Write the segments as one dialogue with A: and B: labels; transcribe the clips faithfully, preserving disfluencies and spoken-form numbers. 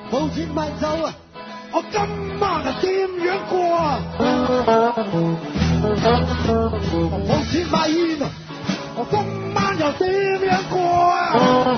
A: 冇錢買酒啊！我今晚係點樣過啊？冇錢買煙啊！我今晚又點樣過啊？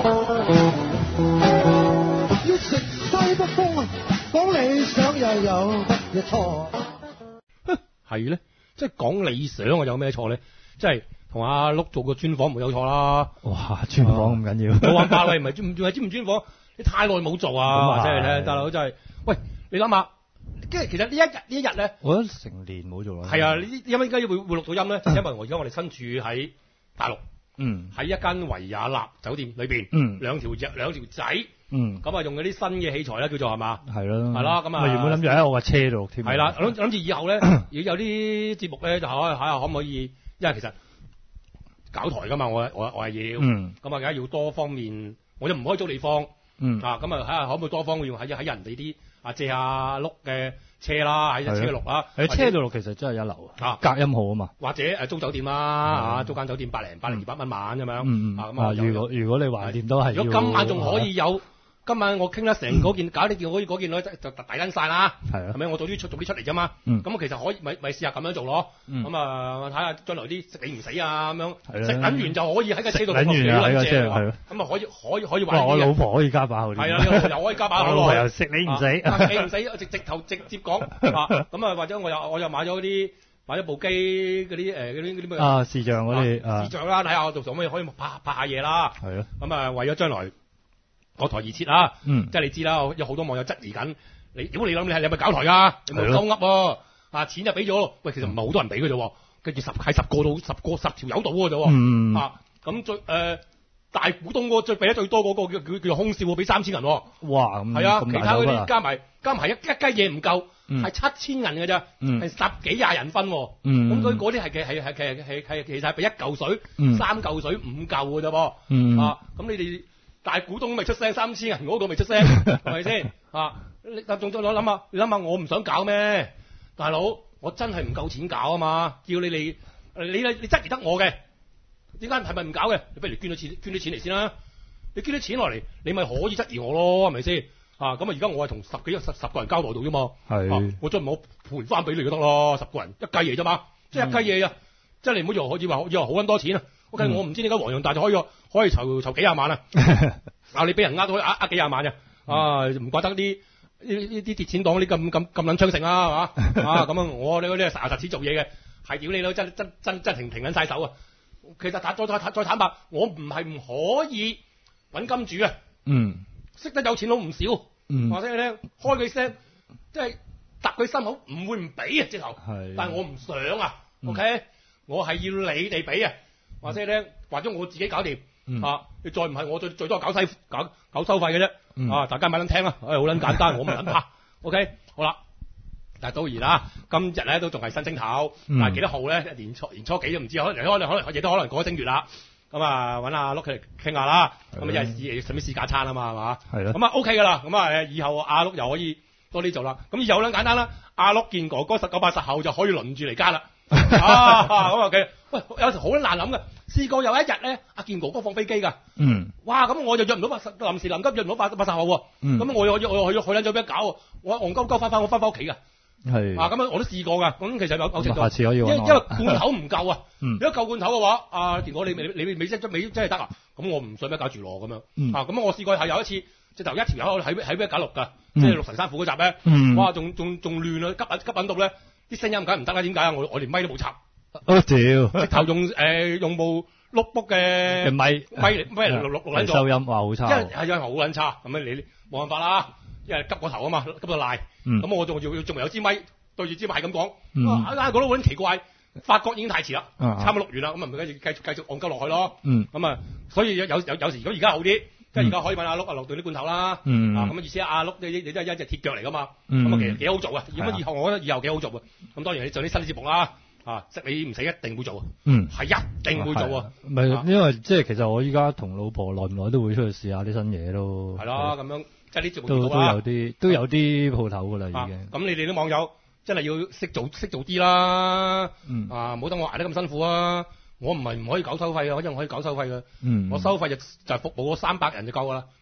A: 要食西北風啊！講理想又有乜嘢錯？
B: 係咧，即係講理想啊，有咩錯咧？即係同阿碌做個專訪冇有錯啦。
C: 哇，專訪咁緊要？
B: 冇辦法啦，唔係專唔係專唔專訪？你太耐冇做啊！真係咧，大佬真係。喂，你諗下，即係其實呢一日呢一日咧，
C: 我覺得成年冇做啦。
B: 係啊，呢因為點解會會錄到音咧？就因為我而家我哋身處喺大陸，
C: 嗯，
B: 喺一間維也納酒店裏邊，
C: 嗯，
B: 兩條隻兩條仔，
C: 嗯，
B: 咁啊用嗰啲新嘅器材咧，叫做係嘛？
C: 係咯，
B: 係啦，咁啊
C: 原本諗住喺我架車度添。
B: 係啦，諗諗住以後咧，如果有啲節目咧，就可睇下可唔可以，因為其實搞台噶嘛，我我我係要，
C: 嗯，
B: 咁啊梗係要多方面，我就唔可以租地方，
C: 嗯，
B: 啊咁啊睇下可唔可以多方面用喺喺人哋啲啊借下碌嘅車啦，喺車度錄啦，
C: 喺車度錄其實真係一流啊，隔音好啊嘛，
B: 或者誒租酒店啦，啊租間酒店百零百零二百蚊晚咁樣，
C: 嗯
B: 啊咁啊
C: 如果如果你橫掂都係，
B: 如果今晚仲可以有。今晚我傾得成嗰件，搞呢件可以嗰件咧就大恩晒啦，
C: 係啊，
B: 係咪？我早啲出早啲出嚟啫嘛，
C: 嗯，
B: 咁其實可以咪咪試下咁樣做咯，咁啊睇下將來啲食你唔死啊咁樣，食撚完就可以喺個車度
C: 食撚完喺個車度，係
B: 咁啊可以可以可以玩。
C: 我老婆可以加把口，
B: 係啊，又可以加把口，
C: 我老婆又食你唔死，
B: 食你唔死，直直頭直接講啊，咁啊或者我又我又買咗啲買咗部機嗰啲誒嗰啲嗰啲咩
C: 啊視像嗰啲
B: 視像啦，睇下我到時可唔可以可以拍拍下嘢啦，
C: 係咯，
B: 咁啊為咗將來。嗰台預設啦，
C: 嗯，
B: 即係你知啦，有好多網友質疑緊，你如果你諗你係你係咪搞台㗎？你咪鳩噏喎，啊錢就俾咗，喂其實唔係好多人俾嘅啫喎，跟住十係十個到十個十條友到嘅啫喎，
C: 嗯，
B: 啊咁最誒、呃、大股東個最俾得最多嗰個叫叫叫做空少喎，俾三千銀喎，
C: 哇咁
B: 係啊，其他嗰啲加埋加埋一一雞嘢唔夠，係七千銀嘅咋，係十幾廿人分喎，
C: 嗯，
B: 咁所以嗰啲係嘅係係係係係其實係俾一嚿水、三嚿水、五嚿嘅啫噃，
C: 嗯，
B: 啊咁你哋。大股東未出聲，三千銀嗰個未出聲，係咪先？啊！你但仲再諗下，你諗下，我唔想搞咩？大佬，我真係唔夠錢搞啊嘛！叫你哋，你你你質疑得我嘅，點解係咪唔搞嘅？你不如捐咗錢，捐啲錢嚟先啦！你捐啲錢落嚟，你咪可以質疑我咯，係咪先？啊！咁啊，而家我係同十幾十十個人交代到啫嘛，
C: 係，
B: 我再唔好賠翻俾你就得咯，十個人一計嘢啫嘛，即係一計嘢啊！即係你唔好以為可以話以為好撚多錢啊！OK，嗯、我唔知點解黃洋達就可以可以籌籌幾廿萬啊！啊，你俾人呃到可以呃呃幾廿萬啊！啊，唔怪得啲呢呢啲跌錢黨啲咁咁咁撚昌盛啦，係嘛？啊，咁啊，我哋嗰啲係實實實做嘢嘅，係屌你咯，真真真真停停緊晒手啊！其實再再再坦白，我唔係唔可以揾金主啊！
C: 嗯，
B: 識得有錢佬唔少，
C: 嗯，
B: 話俾你聽，開佢聲，即係揼佢心口，唔會唔俾啊！直頭，但係我唔想啊、嗯、，OK，我係要你哋俾啊！話俾你聽，或者我自己搞掂、嗯、啊！你再唔係我最最多搞西搞搞收費嘅啫、嗯、啊！大家咪撚聽啊！誒好撚簡單，我唔撚怕。OK， 好啦，但係當然啦，今日咧都仲係新正頭，嗯、但係幾多號咧？年初年初幾都唔知，可能可能可能亦都可能過咗正月啦。咁啊揾阿碌佢嚟傾下啦。咁啊又係使咩試假餐啊嘛係嘛？係咯。咁啊 OK 噶啦。咁啊誒以後阿碌又可以多啲做啦。咁以後咧簡單啦，阿碌見哥哥十九八十後就可以輪住嚟加啦。啊咁啊嘅，喂有時好難諗嘅，試過有一日咧，阿健哥哥放飛機㗎，嗯，哇咁我就約唔到八十，臨時臨急約唔到八八十號喎，嗯，咁我又我又去去撚咗邊搞喎，我戇鳩鳩翻翻我翻返屋企㗎，係，啊咁樣我都試過㗎，咁其實有有程度，下次可以因因為罐頭唔夠啊，嗯，如果夠罐頭嘅話，阿健哥你你你未真未真係得啊，咁我唔想咩搞住咯咁樣，嗯，啊咁我試過係有一次。直頭一條友喺喺咩搞錄㗎，即係六神山虎嗰集咧，嗯，哇仲仲仲亂啊，急啊急緊到咧，啲聲音梗唔得啦，點解啊？我我連咪都冇插，
C: 哦屌！
B: 直頭用誒、呃、用部碌卜嘅
C: 咪
B: 咪嚟咪嚟錄錄錄緊
C: 收音，哇好差，
B: 因為係因為好撚差，咁樣你冇辦法啦，因為急個頭啊嘛，急到賴，咁、嗯、我仲要仲有支咪對住支咪咁講，啊啊覺得好撚奇怪，發覺已經太遲啦，嗯、差唔多錄完啦，咁啊唔繼續繼續繼續戇鳩落去咯，咁、嗯、啊所以有有有時如果而家好啲。即係而家可以問阿碌啊落到啲罐頭啦，嗯、啊咁啊意思阿碌你你都係一隻鐵腳嚟噶嘛，咁、嗯、啊其實幾好做啊，咁以後我覺得以後幾好做啊，咁當然你做啲新節目啦，啊識你唔使一定會做啊，嗯，係一定會做啊，
C: 唔係、啊、因為即係其實我依家同老婆耐唔耐都會出去試下啲新嘢咯，係
B: 咯，咁樣即係啲節目
C: 都都有啲都有啲鋪頭噶啦已經，
B: 咁、啊、你哋啲網友真係要識做識做啲啦，嗯、啊唔好等我捱得咁辛苦啊！我唔係唔可以搞收費嘅，我一樣可以搞收費嘅。嗯，我收費就就係服務嗰三百人就夠噶啦。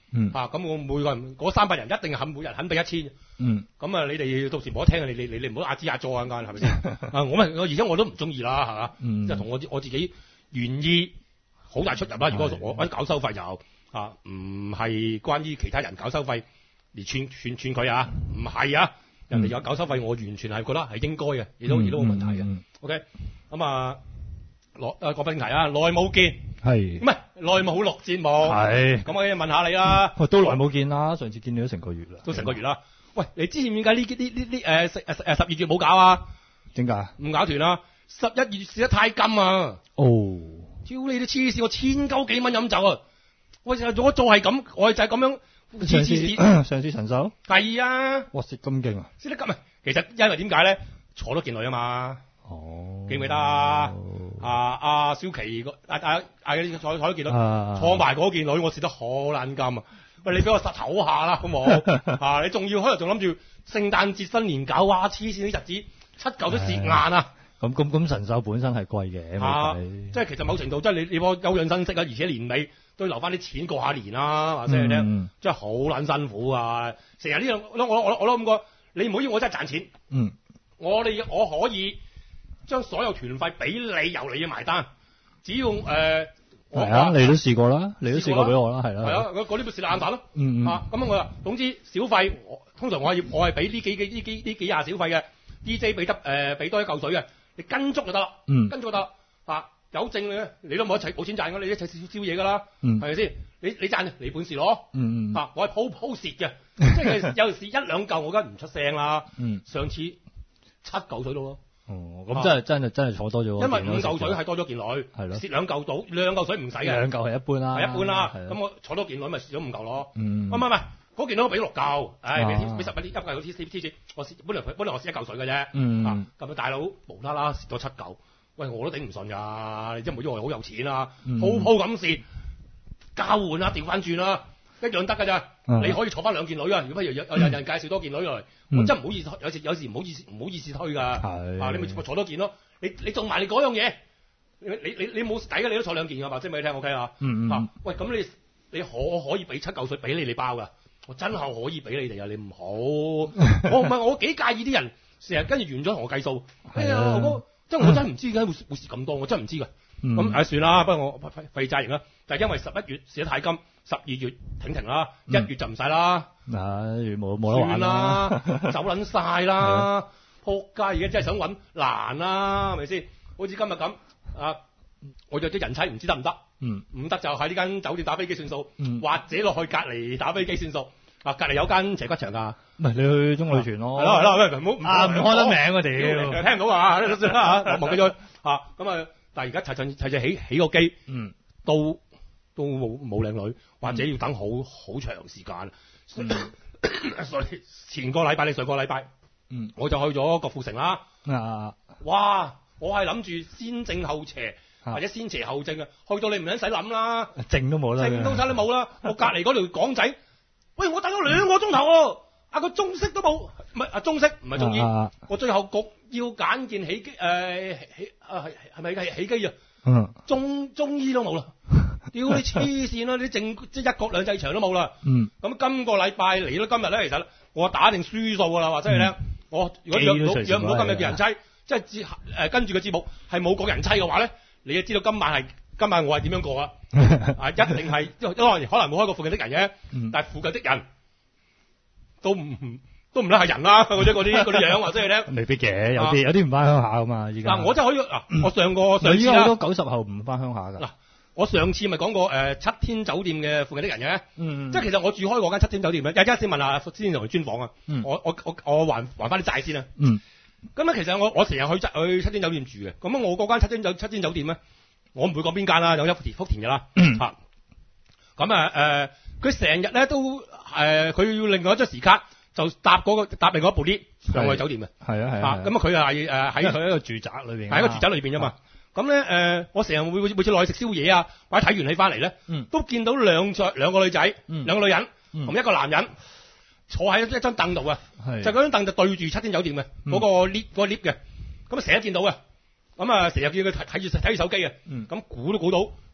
C: 嗯。
B: 啊，咁我每個人嗰三百人一定肯每人肯俾一千。
C: 嗯。
B: 咁啊，你哋到時冇得聽啊！你你你你唔好壓支壓咗啊！間係咪先？啊，我咪我而且我都唔中意啦，係嘛？
C: 嗯。
B: 即係同我我自己願意好大出入啦。如果我我搞收費就啊，唔係關於其他人搞收費而串串串佢啊，唔係啊！人哋有搞收費，我完全係覺得係應該嘅，亦都亦都冇問題嘅。
C: 嗯嗯、
B: OK，咁啊，內啊講翻題啊，耐冇見
C: 係，
B: 唔係耐冇錄節目
C: 係。
B: 咁我要問下你啦。
C: 喂、嗯，都耐冇見啦，上次見你都成個月啦。
B: 都成個月啦。喂，你之前點解呢啲呢呢誒十誒誒十二月冇搞啊？
C: 點解？
B: 唔搞團啊？十一月蝕得太金啊！
C: 哦，
B: 屌你啲黐線，我千九幾蚊飲酒啊！我就我做係咁，我就係咁樣。
C: 上次上次陳手
B: 係啊！
C: 哇，蝕咁勁啊！
B: 蝕得咁啊！其實因為點解咧？坐多件女啊嘛。
C: 哦。
B: 記唔記得啊？阿阿蕭琪個阿阿阿嗰啲坐坐多件女，
C: 啊、
B: 坐埋嗰件女，我蝕得好撚金啊！喂，你俾我實唞下啦，好冇？啊，你仲要可能仲諗住聖誕節新年搞，哇！黐線啲日子七嚿都蝕硬啊！
C: 咁咁咁神獸本身係貴嘅，
B: 啊，即係其實某程度即係你你幫休養生息啊，而且年尾都要留翻啲錢過下年啦，或者係咧，即係好撚辛苦啊！成日呢樣我我我我都咁講，你唔好要我真係賺錢，
C: 嗯，
B: 我哋我可以將所有團費俾你，由你要埋單，只要誒。呃
C: 係啊，你都試過啦，你都試過俾我啦，係啦。
B: 係啊，嗰啲咪蝕爛蛋咯。
C: 嗯嗯。
B: 啊，咁我話總之小費，我通常我係我係俾呢幾幾呢幾呢幾廿小費嘅 D J 俾得誒俾多一嚿水嘅，你跟足就得啦。
C: 嗯。
B: 跟足就得啦。啊，有證嘅你都冇一齊冇錢賺嘅，你一齊燒燒嘢㗎啦。
C: 嗯。
B: 係咪先？你你賺你本事攞。
C: 嗯嗯。
B: 啊，我係鋪鋪蝕嘅，即係有時一兩嚿我梗係唔出聲啦。
C: 嗯。
B: 上次七嚿水到咯。
C: 哦，咁真係真係真係坐多咗。
B: 因為五嚿水係多咗件女，係咯，蝕兩嚿到兩嚿水唔使嘅，
C: 兩嚿係一般啦，
B: 係一般啦。咁我坐多件女咪蝕咗五嚿咯。
C: 嗯，
B: 唔係唔係，嗰件女我俾六嚿，唉，俾俾十蚊啲一嚿嗰啲 T T 我蝕本來本來我蝕一嚿水嘅啫。
C: 嗯，
B: 啊，咁啊大佬無啦啦蝕咗七嚿，喂我都頂唔順㗎，你真唔好以為我好有錢啊，鋪鋪咁蝕，交換啊，調翻轉啦，一樣得㗎咋。你可以坐翻兩件女啊，如果譬如有有人介紹多件女嚟。我真唔好意思，有時有時唔好意思唔好意思推㗎。係啊，你咪坐多件咯。你你做埋你嗰樣嘢，你你你你冇底嘅，你都坐兩件㗎嘛，即係俾你聽 OK 啊？
C: 嗯嗯。
B: 喂，咁你你可可以俾七嚿水俾你你包㗎？我真係可以俾你哋啊！你唔好，我唔係我幾介意啲人成日跟住完咗同我計數。哎呀，我即係我真係唔知點解會會蝕咁多，我真係唔知㗎。咁誒算啦，不過我廢債型啦，就係因為十一月蝕得太金，十二月停停啦，一月就唔使啦。
C: 嗱，冇冇得玩
B: 啦，走撚晒啦，撲街！而家真係想揾難啦，係咪先？好似今日咁啊，我約咗人妻唔知得唔得？
C: 嗯，
B: 唔得就喺呢間酒店打飛機算數，
C: 嗯、
B: 或者落去隔離打飛機算數。啊，隔離有間斜骨場㗎。
C: 唔係你去中旅團咯。
B: 係咯係咯，唔好
C: 啊唔開得名啊屌！
B: 聽唔到啊，算啦嚇，我忘記咗嚇。咁啊，但係而家齊齊齊齊起起個機，
C: 嗯，
B: 都都冇冇靚女，或者要等好好長時間。嗯、所以前個禮拜你上個禮拜，
C: 嗯，
B: 我就去咗郭富城啦。
C: 啊，
B: 哇！我係諗住先正後邪，
C: 啊、
B: 或者先邪後正啊。去到你唔使諗啦，
C: 正都冇啦，
B: 正都使都冇啦。我隔離嗰條港仔，喂，我等咗兩個鐘頭喎，啊個中式都冇，唔係啊中式唔係中醫，啊、我最後焗要揀件起機誒、呃、起啊係係咪係起機啊？
C: 嗯，
B: 中中醫都冇啦。屌你黐線啦！你正即係一國兩制場都冇啦。
C: 嗯。咁
B: 今個禮拜嚟到今日咧，其實我打定輸數㗎啦，或者係咧，我如果約唔到約唔到今日嘅人妻，即係接誒跟住個節目係冇個人妻嘅話咧，你就知道今晚係今晚我係點樣過啊？啊，一定係因為可能冇開過附近的人嘅，嗯、但係附近的人都唔都唔咧係人啦，或者嗰啲嗰啲樣或者係咧。
C: 未必嘅，有啲、啊、有啲唔翻鄉下㗎嘛，依家。嗱，
B: 我真係可以嗱，我上個上次
C: 好多九十後唔翻鄉下㗎。嗱。
B: 我上次咪講過誒、呃、七天酒店嘅附近的人嘅，
C: 嗯，
B: 即係其實我住開嗰間七天酒店咧，有陣先問下先同佢專訪啊，嗯、我我我我還還翻啲債先啊，
C: 嗯，
B: 咁咧其實我我成日去去七天酒店住嘅，咁我嗰間七天酒七天酒店咧，我唔會講邊間啦，有一福田福田嘅啦，嚇、嗯，咁啊誒，佢成日咧都誒，佢、呃、要另外一張時卡就搭嗰、那個搭另外一部 lift 上去酒店嘅，
C: 係啊係啊，
B: 咁啊佢係誒喺佢一個住宅裏邊，喺一個住宅裏邊啫嘛。咁咧，誒、呃，我成日會每次落去食宵夜啊，或者睇完戲翻嚟咧，嗯、都見到兩隻兩個女仔，嗯、兩個女人同、嗯、一個男人坐喺一張凳度啊，就嗰張凳就對住七天酒店嘅嗰、嗯、個 lift 嗰個 lift 嘅，咁啊成日見到嘅，咁啊成日見佢睇睇住睇住手機嘅，咁、嗯、估都估到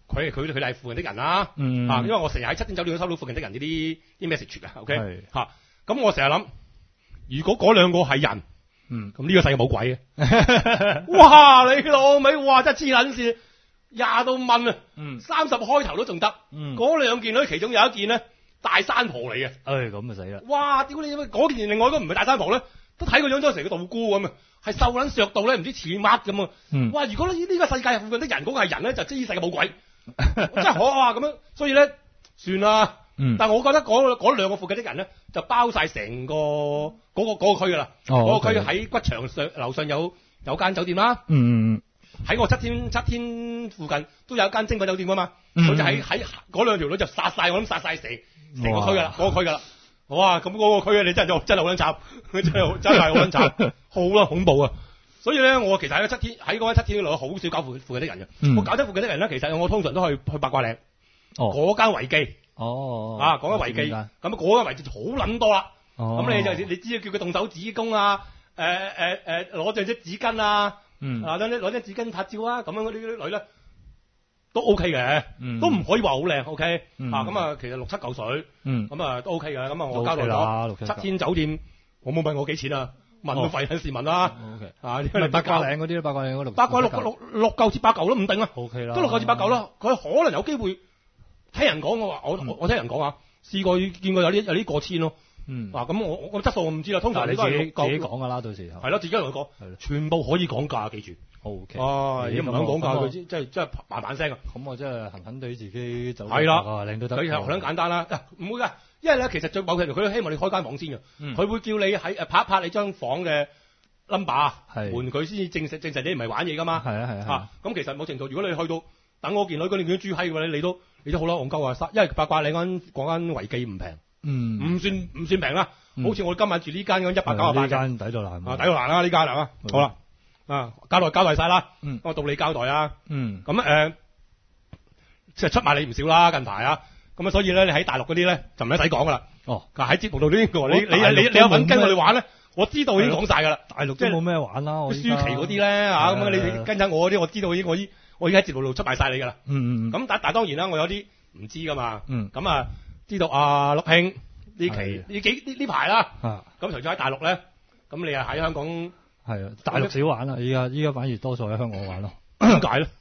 B: 佢佢佢哋係附近的人啦，
C: 嗯
B: 啊，因為我成日喺七天酒店都收到附近的人呢啲啲 message 嘅，OK
C: 係
B: 嚇，咁我成日諗，如果嗰兩個係人，
C: 嗯，
B: 咁呢個世界冇鬼嘅，哇你老味，哇真係黐撚線，廿到蚊啊，
C: 嗯，
B: 三十開頭都仲得，
C: 嗯，
B: 嗰兩件咧其中有一件咧大山婆嚟嘅，
C: 誒咁就死啦，
B: 哇屌你嗰件另外嗰個唔係大山婆咧，都睇個樣都成個道姑咁啊！係瘦撚削到咧，唔知似乜咁啊！
C: 嗯，
B: 哇！如果呢呢個世界附近的人嗰個係人咧，就知世界冇鬼，真係可啊咁樣。所以咧，算啦。
C: 嗯，
B: 但係我覺得嗰嗰兩個附近的人咧，就包晒成個嗰、嗰個嗰、嗰個區噶啦。
C: 哦，
B: 嗰、嗰個區喺骨場上樓上有有間酒店啦。
C: 嗯嗯
B: 喺我七天七天附近都有一間精品酒店噶嘛。
C: 嗯，
B: 佢就喺喺嗰兩條女就殺晒，我諗殺晒成成個區噶啦，嗰、嗰個區噶啦。哇！咁嗰個區咧，你真係真係好撚慘，真係真係好撚慘，好撚恐怖啊！所以咧，我其實喺七天喺嗰間七天嗰度好少搞附附近的人嘅。
C: 嗯、
B: 我搞得附近的人咧，其實我通常都去去八卦嶺。
C: 哦。
B: 嗰間維記。
C: 哦。
B: 啊，嗰間維記。咁嗰間維記好撚多啦。
C: 哦。
B: 咁你就你知叫佢動手指公啊，誒誒誒攞張隻紙巾啊，
C: 嗯。
B: 啊，攞攞張紙巾拍照啊，咁樣嗰啲啲女咧。都 OK 嘅，
C: 嗯、
B: 都唔可以話好靚 OK、
C: 嗯、
B: 啊咁啊，其實六七嚿水，咁、嗯、啊都 OK 嘅，咁啊我交代咗七天酒店，我冇問我幾錢啊，問到費緊事問啦、
C: 哦、，OK
B: 啊，
C: 因為八卦嶺嗰啲八卦嶺嗰度，
B: 八卦六六六嚿至八嚿都唔定啊
C: ，OK 啦，
B: 都六嚿至八嚿啦，佢可能有機會聽人講我話，我、嗯、我聽人講啊，試過見過有啲有啲過千咯。嗯，嗱、啊、咁我我質素我唔知啦，通常你都係自己講噶啦，到時係咯，自己同佢講，全部可以講價，記住。O K。哦，而家唔肯講價，佢即係即係慢慢聲啊。咁我真係狠狠對自己走。係啦，靚都得。佢係好簡單啦，唔會㗎，因為咧其實最某程度佢都希望你開間房先嘅，佢、嗯、會叫你喺誒拍一拍你張房嘅 number，門佢先至證實證實你唔係玩嘢㗎嘛。係啊係啊。咁其實某程度，如果你去到等我件女嗰啲叫豬閪嘅話咧，你都你都好啦，戇鳩啊，因為八卦嶺嗰間嗰間維記唔平。嗯，唔算唔算平啦、嗯，好似我今晚住呢間咁一百九十八，呢間抵到爛啊，抵到爛啦呢間啊，好啦，啊交代交代晒啦，嗯，我到你交代啊，嗯，咁誒、呃，即係出賣你唔少啦近排啊，咁啊所以咧你喺大陸嗰啲咧就唔使講噶啦，哦，喺節目度呢個，你你你你有份跟我哋玩咧，我知道已經講晒噶啦，大陸即係冇咩玩啦，我舒淇嗰啲咧啊，咁你跟緊我嗰啲，我知道已經我依我已經喺節目度出賣晒你噶啦，嗯嗯，咁但但當然啦，我有啲唔知噶嘛，嗯，咁啊。知道啊，陸慶呢期呢幾呢呢排啦，咁除咗喺大陸咧，咁你又喺香港係啊？大陸少玩啦，依家依家反而多數喺香港玩咯。點解咧？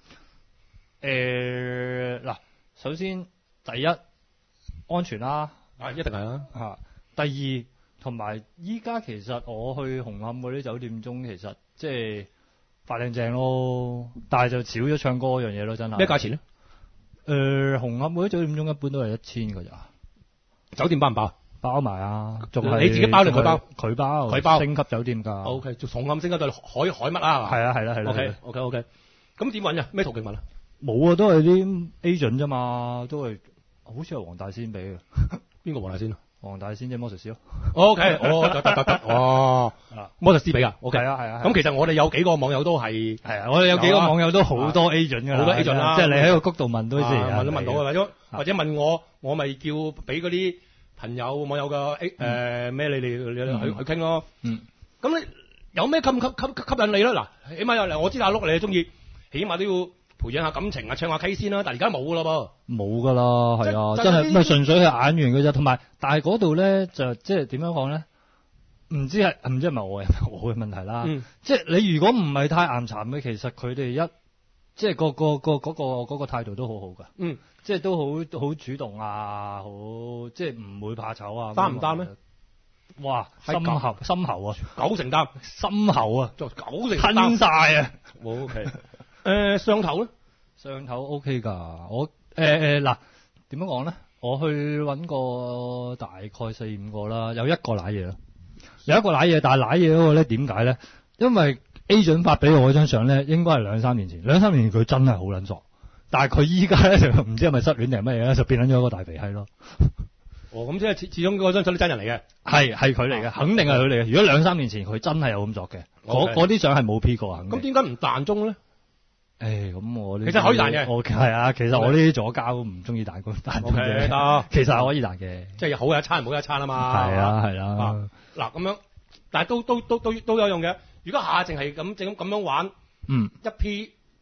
B: 誒嗱、呃，首先第一安全啦，啊一定係啦嚇。第二同埋依家其實我去紅磡嗰啲酒店中，其實即係發靚正咯，但係就少咗唱歌嗰樣嘢咯，真係。咩價錢咧？誒、呃，紅磡嗰啲酒店中一般都係一千㗎咋。酒店包唔包？包埋啊，仲係你自己包定佢包？佢包，佢包。星級酒店㗎。O K，就紅磡星級就海海乜啦？係啊，係啦，係啦。O K，O K，O K。咁點揾啊？咩途徑揾啊？冇啊，都係啲 agent 啫嘛，都係好似係黃大仙俾嘅。邊個黃大仙啊？黃大仙即係魔術師咯。O K，哦，得得得得，哦，魔術師俾㗎。O K，係啊係啊。咁其實我哋有幾個網友都係係啊，我哋有幾個網友都好多 agent 㗎啦，好多 agent 啦。即係你喺個谷度問都知，問都問到嘅，或者或者問我，我咪叫俾嗰啲朋友網友嘅誒咩？你哋你去去傾咯。嗯。咁你有咩吸吸吸吸引你咧？嗱，起碼有嗱，我知阿碌你中意，起碼都要培養下感情啊，唱下 K 先啦。但係而家冇㗎啦噃。冇㗎啦，係啊，真係咪純粹係眼緣嘅啫。同埋，但係嗰度咧就即係點樣講咧？唔知係唔知係咪我嘅我嘅問題啦。嗯。即係你如果唔係太岩巉嘅，其實佢哋一即係個個個嗰個嗰個態度都好好㗎。嗯。即係都好好主動啊，好即係唔會怕醜啊。擔唔擔咧？哇，深厚深厚啊，九成擔，深厚啊，就九成擔吞晒啊。O K，誒上頭咧？上頭 O K 㗎，我誒誒嗱點樣講咧？我去揾過大概四五個啦，有一個瀨嘢啦，有一個瀨嘢，但係瀨嘢嗰個咧點解咧？因為 agent 發俾我嗰張相咧，應該係兩三年前，兩三年前佢真係好撚傻。但係佢依家咧就唔知係咪失戀定係乜嘢咧，就變咗一個大肥閪咯。哦，咁即係始始終嗰張相都真人嚟嘅，係係佢嚟嘅，肯定係佢嚟嘅。如果兩三年前佢真係有咁作嘅，嗰啲相係冇 P 過。咁點解唔彈中咧？誒，咁我呢其實可以彈嘅，我係啊，其實我呢啲左膠唔中意彈嗰彈中嘅，得，其實係可以彈嘅，即係好有一餐唔好一餐啊嘛。係啊，係啦。嗱咁樣，但係都都都都都有用嘅。如果下淨係咁整咁樣玩，嗯，一 P。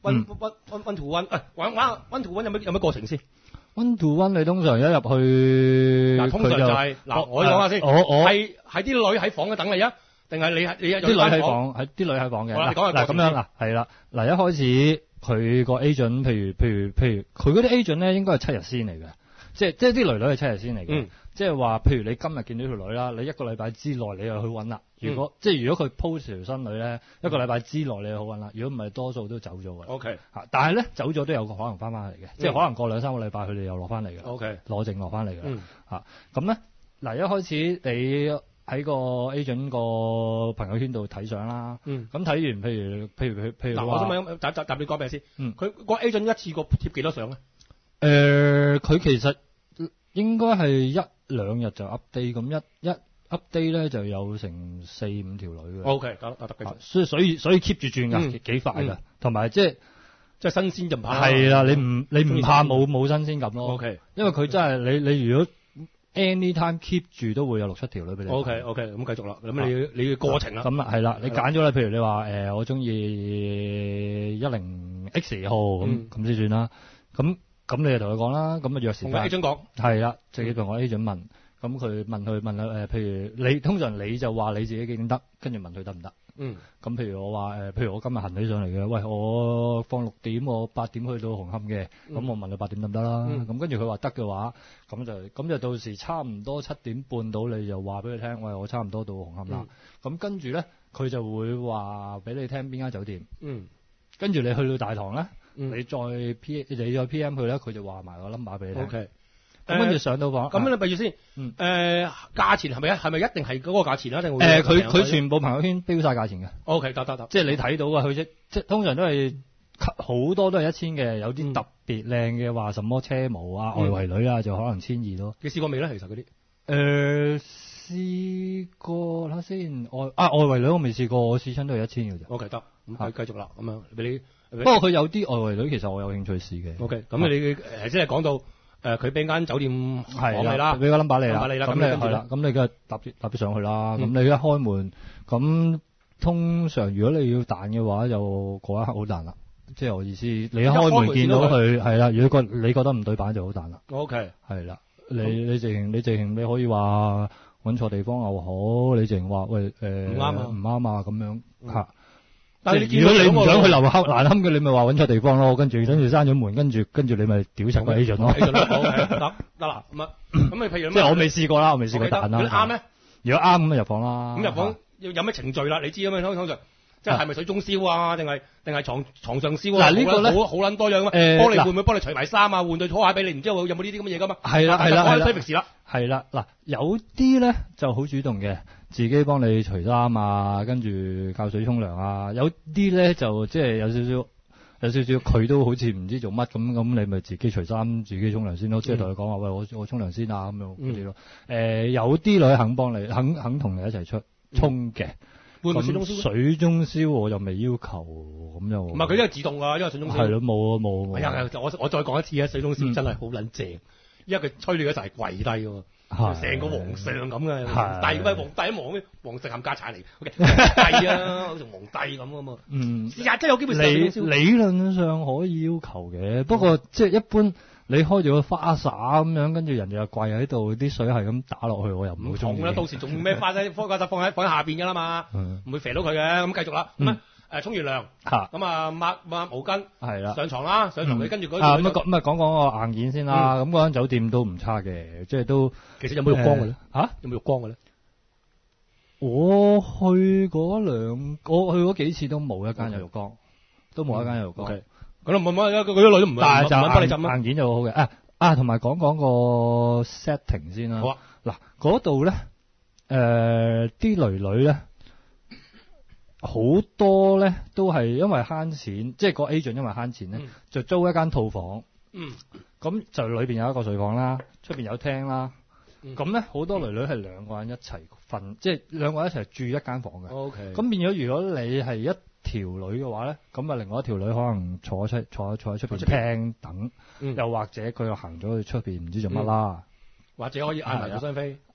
B: one one one one to one，誒玩玩 one to one 有咩有咩過程先
C: ？one to one 你通常一入去，
B: 嗱，通常就係嗱，我講下先，
C: 我我
B: 係係啲女喺房度等你啊，定係你係你有
C: 啲女喺房，係啲女喺房嘅。
B: 嗱
C: 嗱咁樣嗱，係啦，嗱一開始佢個 agent，譬如譬如譬如佢嗰啲 agent 咧，應該係七日先嚟嘅，即係即係啲女女係七日先嚟嘅。嗯即係話，譬如你今日見到條女啦，你一個禮拜之內你又去揾啦。如果、嗯、即係如果佢 post 條新女咧，一個禮拜之內你就好揾啦。如果唔係，多數都走咗嘅。O K 嚇，但係咧走咗都有個可能翻翻嚟嘅，即係可能過兩三個禮拜佢哋又落翻嚟嘅。O K 攞證落翻嚟嘅嚇。咁咧嗱，一開始你喺個 agent 個朋友圈度睇相啦。嗯。咁睇完，譬如譬如譬譬如嗱，我想問答答答你講咩先？嗯。佢個 agent 一次過貼幾多相咧？誒、呃，佢其實應該係一兩日就 update， 咁一一 update 咧就有成四五條女嘅。O K，得得得，所以所以所以 keep 住轉㗎，幾快㗎，同埋即係即係新鮮就唔怕。係啦，你唔你唔怕冇冇新鮮感咯。O K，因為佢真係你你如果 anytime keep 住都會有六七條女俾你。O K O K，咁繼續啦。咁你你嘅過程啦。咁啊係啦，你揀咗啦，譬如你話誒我中意一零 X 號咁咁先算啦。咁咁你就同佢講啦，咁啊約時間。同 agent 講。係啦，直接同我 agent 問，咁佢問佢問佢誒，譬如你通常你就話你自己幾點得，跟住問佢得唔得？嗯。咁譬如我話誒，譬如我今日行起上嚟嘅，喂，我放六點，我八點去到紅磡嘅，咁、嗯、我問佢八點得唔得啦？咁、嗯、跟住佢話得嘅話，咁就咁就到時差唔多七點半到，你就話俾佢聽，喂，我差唔多到紅磡啦。咁、嗯、跟住咧，佢就會話俾你聽邊間酒店。嗯。跟住你去到大堂咧。嗯、你再 P 你再 P M 佢咧，佢就話埋個 number 俾你聽。O K，咁跟住上到房。咁、呃、你咪住先。嗯。誒、呃，價錢係咪係咪一定係嗰個價錢啊？定會？誒，佢佢全部朋友圈標晒價錢嘅。O K，得得得。即係你睇到啊，佢即即通常都係好多都係一千嘅，有啲特別靚嘅話，什麼車模啊、嗯、外圍女啊，就可能千二咯。你試過未咧？其實嗰啲。誒、呃，試過睇下先。外啊外圍女我未試過，我試親都係一千嘅啫。O K，得。咁繼續啦，咁樣俾你。不過佢有啲外圍女，其實我有興趣試嘅。O K，咁你誒即係講到誒，佢俾間酒店房你啦，俾個 number 你啦，咁你係啦，咁你嘅搭搭啲上去啦。咁、嗯、你一開門，咁通常如果你要彈嘅話，就嗰一刻好彈啦。即係我意思，你一開門見到佢係啦，如果覺你覺得唔對版就好彈啦。O K，係啦，你你直情你直情你可以話揾錯地方又好，你直情話喂誒唔啱啊唔啱啊咁樣嚇。嗯但係如果你唔想去留黑難堪嘅，你咪話揾錯地方咯。跟住跟住閂咗門，跟住跟住你咪屌柒個 agent 咯。得得啦，咁啊咁你譬如即係我未試過啦，我未試過彈啦。如果啱咧，如果啱咁就入房啦。咁入房要有咩程序啦？你知啊嘛？通常即係係咪水中燒啊？定係定係床床上燒啊？嗱呢個咧好好撚多樣啊嘛。誒，幫你會唔會幫你除埋衫啊？換對拖鞋俾你？唔知有冇呢啲咁嘅嘢噶嘛？係啦係啦係啦。開平時啦。係啦嗱，有啲咧就好主動嘅。自己幫你除衫啊，跟住教水沖涼啊。有啲咧就即係有少少，有少少佢都好似唔知做乜咁，咁你咪自己除衫，自己沖涼先咯。即係同佢講話，喂，我我沖涼先啊，咁樣嗰啲咯。誒，有啲女肯幫你，肯肯同你一齊出沖嘅。會唔會水中燒？水中燒我就未要求咁又。唔係佢因為自動㗎，因為水中燒。係咯，冇啊冇。係啊，我我再講一次啊，水中燒真係好撚正，因為佢吹你嗰陣係跪低㗎嘛。成個皇上咁嘅，皇帝咪皇帝都皇咩？皇上冚家產嚟，O K，帝啊，好似皇帝咁啊嘛。嗯，日真有機會理理論上可以要求嘅，不過即係一般你開住個花灑咁樣，跟住人哋又跪喺度，啲水係咁打落去，我又唔好中意。啦，到時仲咩花灑花灑放喺放喺下邊㗎啦嘛，唔會肥到佢嘅。咁繼續啦，咁啊誒沖完涼，咁啊抹抹毛巾，係啦，上床啦，上床你跟住嗰啊咁啊咁啊講講個硬件先啦。咁嗰間酒店都唔差嘅，即係都其實有冇浴缸嘅咧？嚇，有冇浴缸嘅咧？我去嗰兩，我去嗰幾次都冇一間有浴缸，都冇一間有浴缸。咁啊唔唔，嗰啲女都唔，但係就幫你浸硬件就好嘅。啊啊，同埋講講個 setting 先啦。好啊，嗱嗰度咧，誒啲女女咧。好多咧都係因為慳錢，即係個 agent 因為慳錢咧，嗯、就租一間套房。嗯，咁就裏邊有一個睡房啦，出邊有廳啦。咁咧好多女女係兩個人一齊瞓，即係兩個人一齊住一間房嘅。O K。咁變咗，如果你係一條女嘅話咧，咁啊另外一條女可能坐出坐坐喺出邊廳等，嗯、又或者佢又行咗去出邊唔知做乜啦。嗯或者可以嗌埋個雙飛，係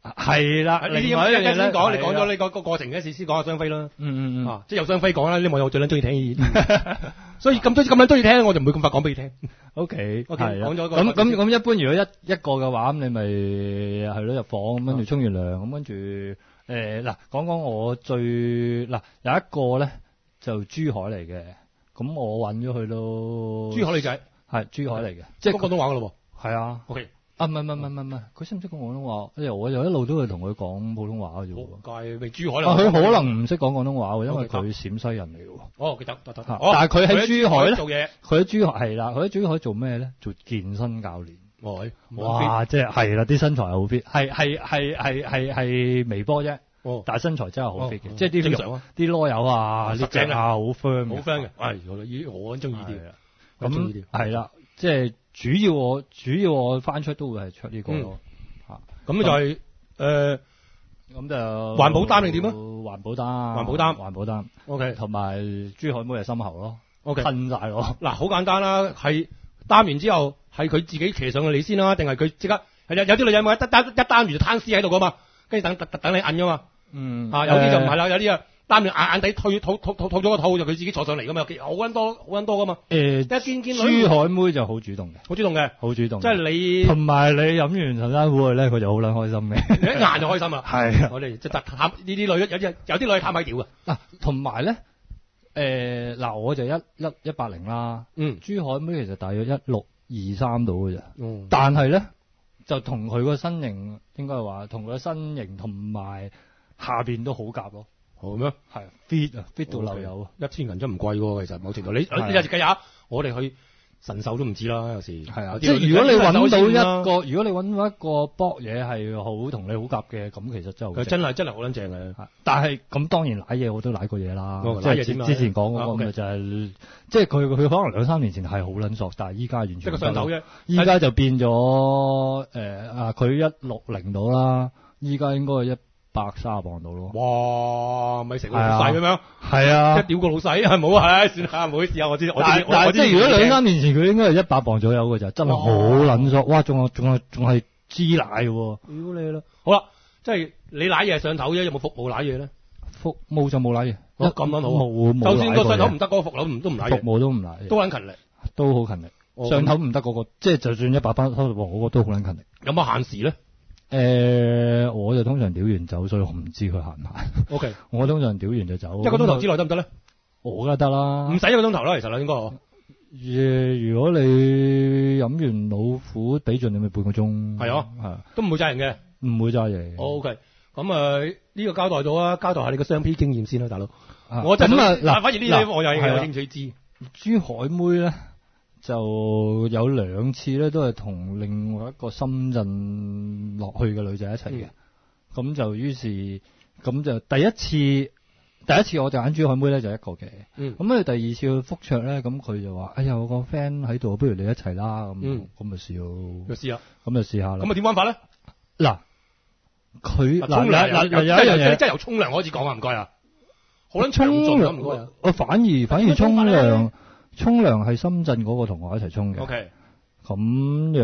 C: 係啦，
B: 呢啲
C: 另外一樣嘢
B: 先講，你
C: 係
B: 講咗呢個個過程嘅事，先講下雙飛啦。
C: 嗯嗯嗯，
B: 啊，即係由雙飛講啦，啲網友最撚中意聽呢啲，所以咁多咁撚中意聽，我就唔會咁快講俾你聽。
C: O K，
B: OK，講咗個
C: 咁咁咁一般，如果一一個嘅話，咁你咪係咯入房，咁跟住沖完涼，咁跟住誒嗱，講講我最嗱有一個咧就珠海嚟嘅，咁我揾咗佢咯。
B: 珠海女仔
C: 係珠海嚟嘅，即係
B: 講廣東話噶咯
C: 喎。係啊。O K。啊唔係唔係唔係唔係，佢識唔識講廣東話？因為我就一路都會同佢講普通話嘅啫喎。
B: 界咪珠海
C: 啊，佢可能唔識講廣東話喎，因為佢陝西人嚟嘅喎。
B: 哦，記得得得。
C: 但係佢喺珠海咧
B: 做嘢，
C: 佢喺珠海係啦，佢喺珠海做咩咧？做健身教練。
B: 哦，
C: 哇！即係係啦，啲身材係好 fit，係係係係係係微波啫。
B: 哦，
C: 但係身材真係好 fit 嘅，即係啲肉、啲籮柚啊、啲隻啊好 firm，
B: 好 firm 嘅。係，我咦我中意啲。
C: 咁係啦，即係。主要我主要我翻出都會係出呢個咯，嚇
B: 咁就係誒
C: 咁就
B: 環保單定點啊？
C: 環保單，
B: 環保單，
C: 環保單。
B: O K，
C: 同埋珠海妹係深喉咯。
B: O K，
C: 吞曬咯。
B: 嗱，好簡單啦，係擔完之後係佢自己騎上去你先啦，定係佢即刻係有有啲女人咪一單一擔完就攤屍喺度噶嘛，跟住等等等你摁噶嘛。
C: 嗯。
B: 啊，有啲就唔係啦，有啲啊。擔住硬硬地退套套套咗個套就佢自己坐上嚟咁嘛，好撚多好撚多噶嘛。誒，一見見女
C: 珠海妹就好主動嘅，
B: 好主動嘅，
C: 好主動。
B: 即係你
C: 同埋你飲完陳山虎咧，佢就好撚開心嘅。
B: 一硬就開心啦。
C: 係啊，
B: 我哋即係探呢啲女，有啲有啲女係貪米屌啊。
C: 嗱，同埋咧，誒嗱，我就一一一八零啦。
B: 嗯，
C: 珠海妹其實大約一六二三度嘅啫。
B: 嗯，
C: 但係咧就同佢個身形應該係話，同佢個身形同埋下邊都好夾咯。
B: 好咩？
C: 係 fit 啊 ，fit 到漏油啊！
B: 一千銀真唔貴喎，其實某程度你你有時計下，我哋去神獸都唔止啦，有時
C: 係啊。即係如果你揾到一個，如果你揾到一個搏嘢係好同你好夾嘅，咁其實真係
B: 佢真係真係好撚正嘅。
C: 但係咁當然舐嘢我都舐過嘢啦，即係之前講嗰個咪就係，即係佢佢可能兩三年前係好撚索，但係依家完全
B: 即係個上頭啫。
C: 依家就變咗誒啊！佢一六零到啦，依家應該係一百三十磅到咯。
B: 哇！咪成個老細咁樣。
C: 係啊，
B: 即係屌個老細係冇啊！算啦，唔好意思啊，我知我知
C: 我知。即係如果兩三年前佢應該係一百磅左右嘅就真係好撚索。哇！仲有仲有仲係支奶喎。
B: 屌你啦！好啦，即係你舐嘢上頭啫，有冇服務舐嘢咧？
C: 服務就冇舐嘢。
B: 咁樣好。
C: 冇冇。
B: 就算個上頭唔得，嗰個服務唔都唔舐嘢。
C: 服務都唔舐嘢。
B: 都撚勤力。
C: 都好勤力。上頭唔得嗰個，即係就算一百磅收入，我覺得都好撚勤力。
B: 有冇限時咧？
C: 誒、呃，我就通常屌完走，所以我唔知佢行唔行。O
B: K，
C: 我通常屌完就走。
B: 一個鐘頭之內得唔得咧？
C: 我梗係得啦，
B: 唔使一個鐘頭啦，其實啦，應該。誒、
C: 呃，如果你飲完老虎，俾盡你咪半個鐘。
B: 係啊，係啊，都唔會揸人嘅，
C: 唔會揸嘢。
B: O K，咁啊呢個交代咗啊，交代下你個雙 P 經驗先啦，大佬。
C: 啊、
B: 我真係
C: 啊，
B: 嗱，反而呢啲我有有興趣知。
C: 珠海妹咧。就有兩次咧，都係同另外一個深圳落去嘅女仔一齊嘅。咁、嗯、就於是咁就第一次，第一次我就揀珠海妹咧，就一個嘅。咁咧、嗯、第二次去復卓咧，咁佢就話：哎呀，我個 friend 喺度，不如你一齊啦。咁咁咪試咯。就試下。咁就試下啦。
B: 咁啊點玩法咧？嗱，
C: 佢
B: 沖涼嗱有一樣嘢，即係由沖涼開始講啊！唔該啊。好撚詳盡啊！唔該。
C: 我反而反而沖涼。沖涼係深圳嗰個同學一齊沖嘅。
B: O K，
C: 咁樣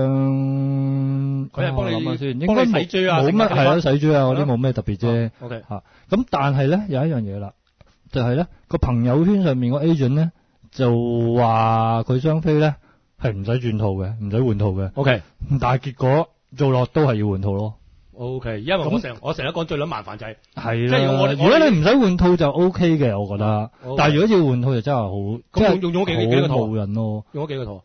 B: 佢係幫你
C: 諗下先，
B: 應該洗豬啊，
C: 冇乜係啊，洗豬啊嗰啲冇咩特別啫。
B: O K，
C: 嚇咁但係咧有一樣嘢啦，就係咧個朋友圈上面個 agent 咧就話佢雙飛咧係唔使轉套嘅，唔使換套嘅。
B: O K，
C: 但係結果做落都係要換套咯。
B: O K，因為我成我成日講最撚麻煩就係
C: 係啦，如果你唔使換套就 O K 嘅，我覺得。但係如果要換套就真係好，
B: 咁用用咗幾幾個套？
C: 冇人咯，
B: 用咗幾個套？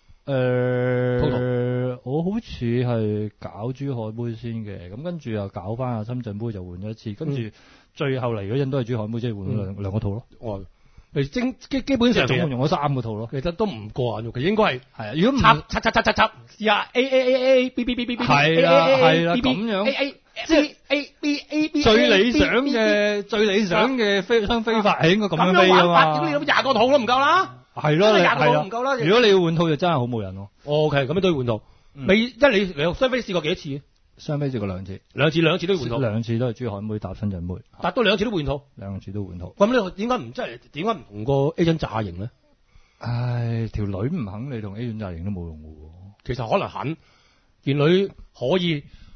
C: 誒，我好似係搞珠海妹先嘅，咁跟住又搞翻阿深圳妹就換咗一次，跟住最後嚟嗰陣都係珠海妹，即係換咗兩兩個套咯。
B: 哦，基基基本上
C: 總共用咗三個套咯。
B: 其實都唔過眼，其實應該係
C: 係啊，如果唔
B: 插插插插插插，試下 A A A A B B B B B
C: 係啦係啦咁樣
B: A A 即係 A B A B
C: 最理想嘅最理想嘅飛雙飛法係應該咁樣飛㗎嘛。
B: 咁你諗廿個套都唔夠啦。
C: 係咯，
B: 廿個套唔夠啦。
C: 如果你要換套就真係好冇人咯。
B: O K，咁樣都要換套。未一你你雙飛試過幾多次？
C: 雙飛試過兩次，
B: 兩次兩次都換套。
C: 兩次都係珠海妹搭深圳妹，
B: 但都兩次都換套。
C: 兩次都換套。
B: 咁你點解唔真係點解唔同個 agent 詐型咧？
C: 唉，條女唔肯，你同 agent 詐型都冇用嘅喎。
B: 其實可能肯，件女可以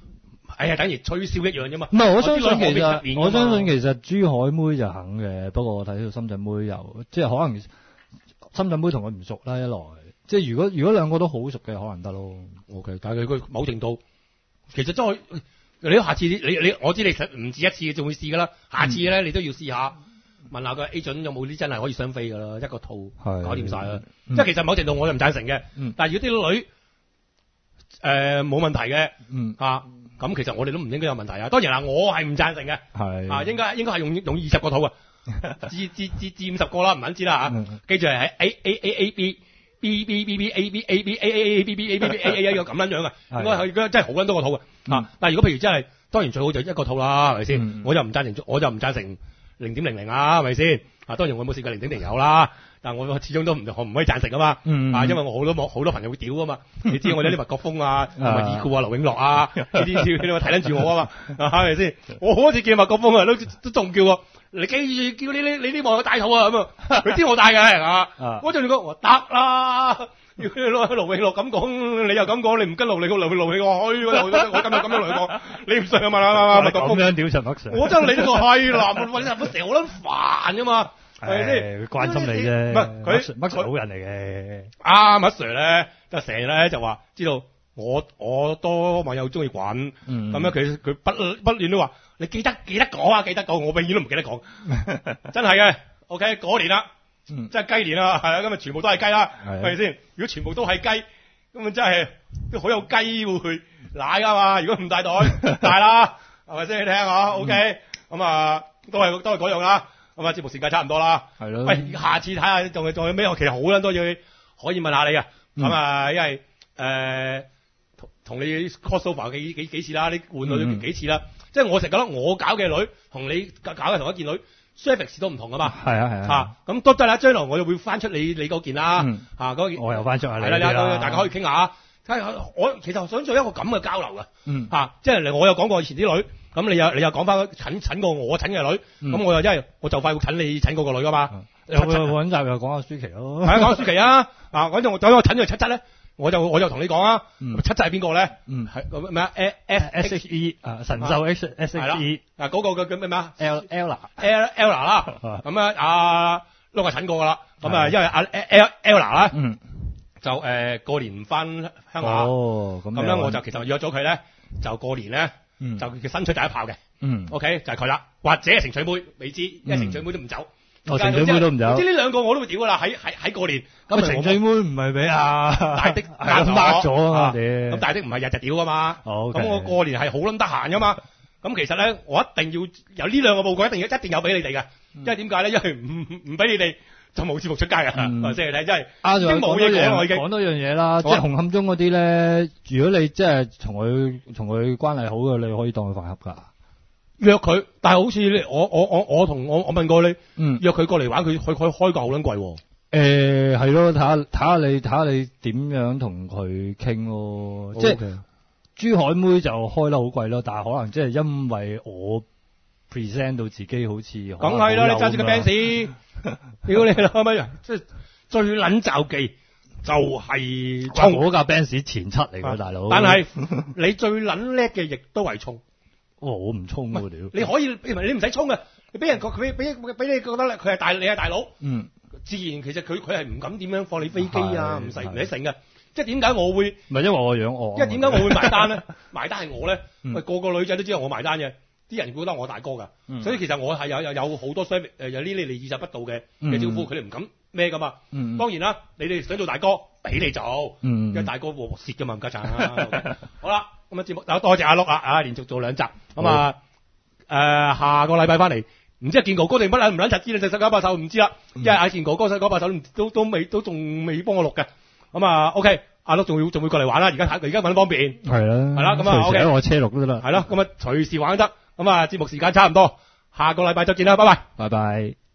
B: 哎呀，等於吹簫一樣啫嘛。
C: 唔係，我相信其實我相信
B: 其
C: 其實珠海妹就肯嘅，不過我睇到深圳妹又即係可能深圳妹同佢唔熟啦，一來即係如果如果兩個都好熟嘅，可能得咯。
B: OK， 但係佢佢某程度其實真係你下次你你我知你唔止一次仲會試噶啦，下次咧、嗯、你都要試下問下個 agent 有冇啲真係可以雙飛噶啦，一個套搞掂晒啦。即係其實某程度我就唔贊成嘅、嗯，但係如果啲女誒冇、呃、問題嘅，嗯啊咁其實我哋都唔應該有問題啊。當然啦，我係唔贊成嘅，係啊應該應該係用用二十個套啊，至至至至五十個啦，唔肯知啦嚇。記住係喺 A A A A B B B B B A B A B A A A B B A B A A A 咁樣樣嘅，應該係真係好撚多個套嘅啊。但係如果譬如真係當然最好就一個套啦，係咪先？我就唔贊成，我就唔贊成零點零零啊，係咪先？啊當然我冇試過零點零有啦。但我始終都唔我唔可以贊成啊嘛，嗯、啊因為我好多好多朋友會屌啊嘛，你知我哋啲麥國峰啊、同埋已故啊、劉永樂啊呢啲，你睇得住我啊嘛，係咪先？我好多次見麥國峰啊，都都仲叫我，你記住叫你你你啲網友帶套啊咁啊，佢知我帶嘅啊，我就講我得啦，要劉永樂咁講，你又咁講，你唔跟劉永樂劉永樂我去，我我今日咁樣嚟講，你唔信啊嘛嘛麥國峰咁樣屌陳麥 Sir， 我真係你呢個係啦，我成日好撚煩㗎嘛。係咪先？關心你啫，唔係佢乜好人嚟嘅。啱，麥 Sir 咧就成日咧就話知道我我多網友中意滾，咁樣佢佢不不斷都話你記得記得講啊，記得講，我永遠都唔記得講，真係嘅。OK， 嗰年啦，真係雞年啦，係啊，今日全部都係雞啦，係咪先？如果全部都係雞，咁啊真係都好有機會去奶噶嘛。如果唔帶袋帶啦，係咪先？你聽下 OK，咁啊都係都係嗰樣啦。咁啊，節目時間差唔多啦，係咯。喂，下次睇下仲仲有咩？我其實好撚多嘢可以問下你嘅。咁、嗯、啊，因為誒同同你 crossover 幾幾幾次啦，你換女幾次啦。嗯、即係我成日覺得我搞嘅女同你搞嘅同一件女 service 都唔同噶嘛。係啊係啊。嚇，咁都得啦。將來我就會翻出你你嗰件啦。嗯。嚇，嗰件我又翻出下你啦。係啦，大家可以傾下。睇下我其實想做一個咁嘅交流嘅。嗯。嚇，即係我有講過以前啲女。咁你又你又講翻診診過我診嘅女，咁、嗯、我又因為我就快會診你診過個女噶嘛，有揾集又講下舒淇咯，係啊講下舒淇啊，啊嗰陣我等我診咗七七咧，我就我就同你講啊，嗯、七七係邊個咧？嗯，係咩啊 ？S H E 啊，神獸 S S H E 啊嗰個嘅叫咩咩啊 ？L Ella Ella Ella 啦，咁啊阿碌係診過噶啦，咁啊因為阿 Ella Ella 啦，嗯，就誒、呃、過年唔翻鄉下，哦咁樣我就其實約咗佢咧，就過年咧。嗯，就叫新出第一炮嘅，嗯 ，OK 就係佢啦，或者係情趣妹未知，因為情趣妹都唔走，哦情趣妹都唔走，即係呢兩個我都會屌噶啦，喺喺喺過年，咁情趣妹唔係俾阿大的呃咗啊，咁大的唔係日日屌噶嘛，咁我過年係好撚得閒噶嘛，咁其實咧我一定要有呢兩個報告，一定要一定有俾你哋嘅，因為點解咧？因為唔唔俾你哋就冇節目出街嘅，或者係睇真係，已經冇嘢講，我已經講多樣嘢啦，即係紅磡中嗰啲咧，如果你即係同佢同佢關係好嘅，你可以當佢飯盒噶。約佢，但係好似你我我我我同我我問過你，嗯，約佢過嚟玩，佢佢佢開價好撚貴。誒係咯，睇下睇下你睇下你點樣同佢傾咯，即係珠海妹就開得好貴咯，但係可能即係因為我 present 到自己好似，梗係啦，你揸住個 Benz。屌你老味，即係最撚罩忌就係衝嗰架 Benz 前七嚟㗎，大佬。但係你最撚叻嘅亦都係衝。哦，我唔衝喎屌！你可以，你唔使衝嘅，你俾人覺佢俾俾俾你覺得咧，佢係大，你係大佬。嗯。自然其實佢佢係唔敢點樣放你飛機啊，唔使唔使成嘅。即係點解我會？唔係因為我樣我。因為點解我會埋單咧？埋單係我咧，喂個個女仔都知道我埋單嘅。啲人覺得我大哥㗎、嗯，所以其實我係有有有好多 service 誒有呢啲你意想不到嘅嘅招呼，佢哋唔敢咩㗎嘛。嗯、當然啦，你哋想做大哥，俾你做，嗯、因為大哥鑊蝕㗎嘛，唔家產。好啦，咁啊節目多謝阿碌啊，啊連續做兩集，咁啊誒下個禮拜翻嚟，唔知阿健哥哥定乜撚唔撚柒知你隻手搞把手唔知啦，因為阿健哥哥手搞把手都都未都仲未幫我錄嘅，咁啊 OK。阿碌仲要仲會過嚟玩啦，而家而家搵方便，係啦，係啦，咁啊，喺我車錄都得啦，係咯，咁啊隨時玩得，咁啊節目時間差唔多，下個禮拜再見啦，拜拜，拜拜。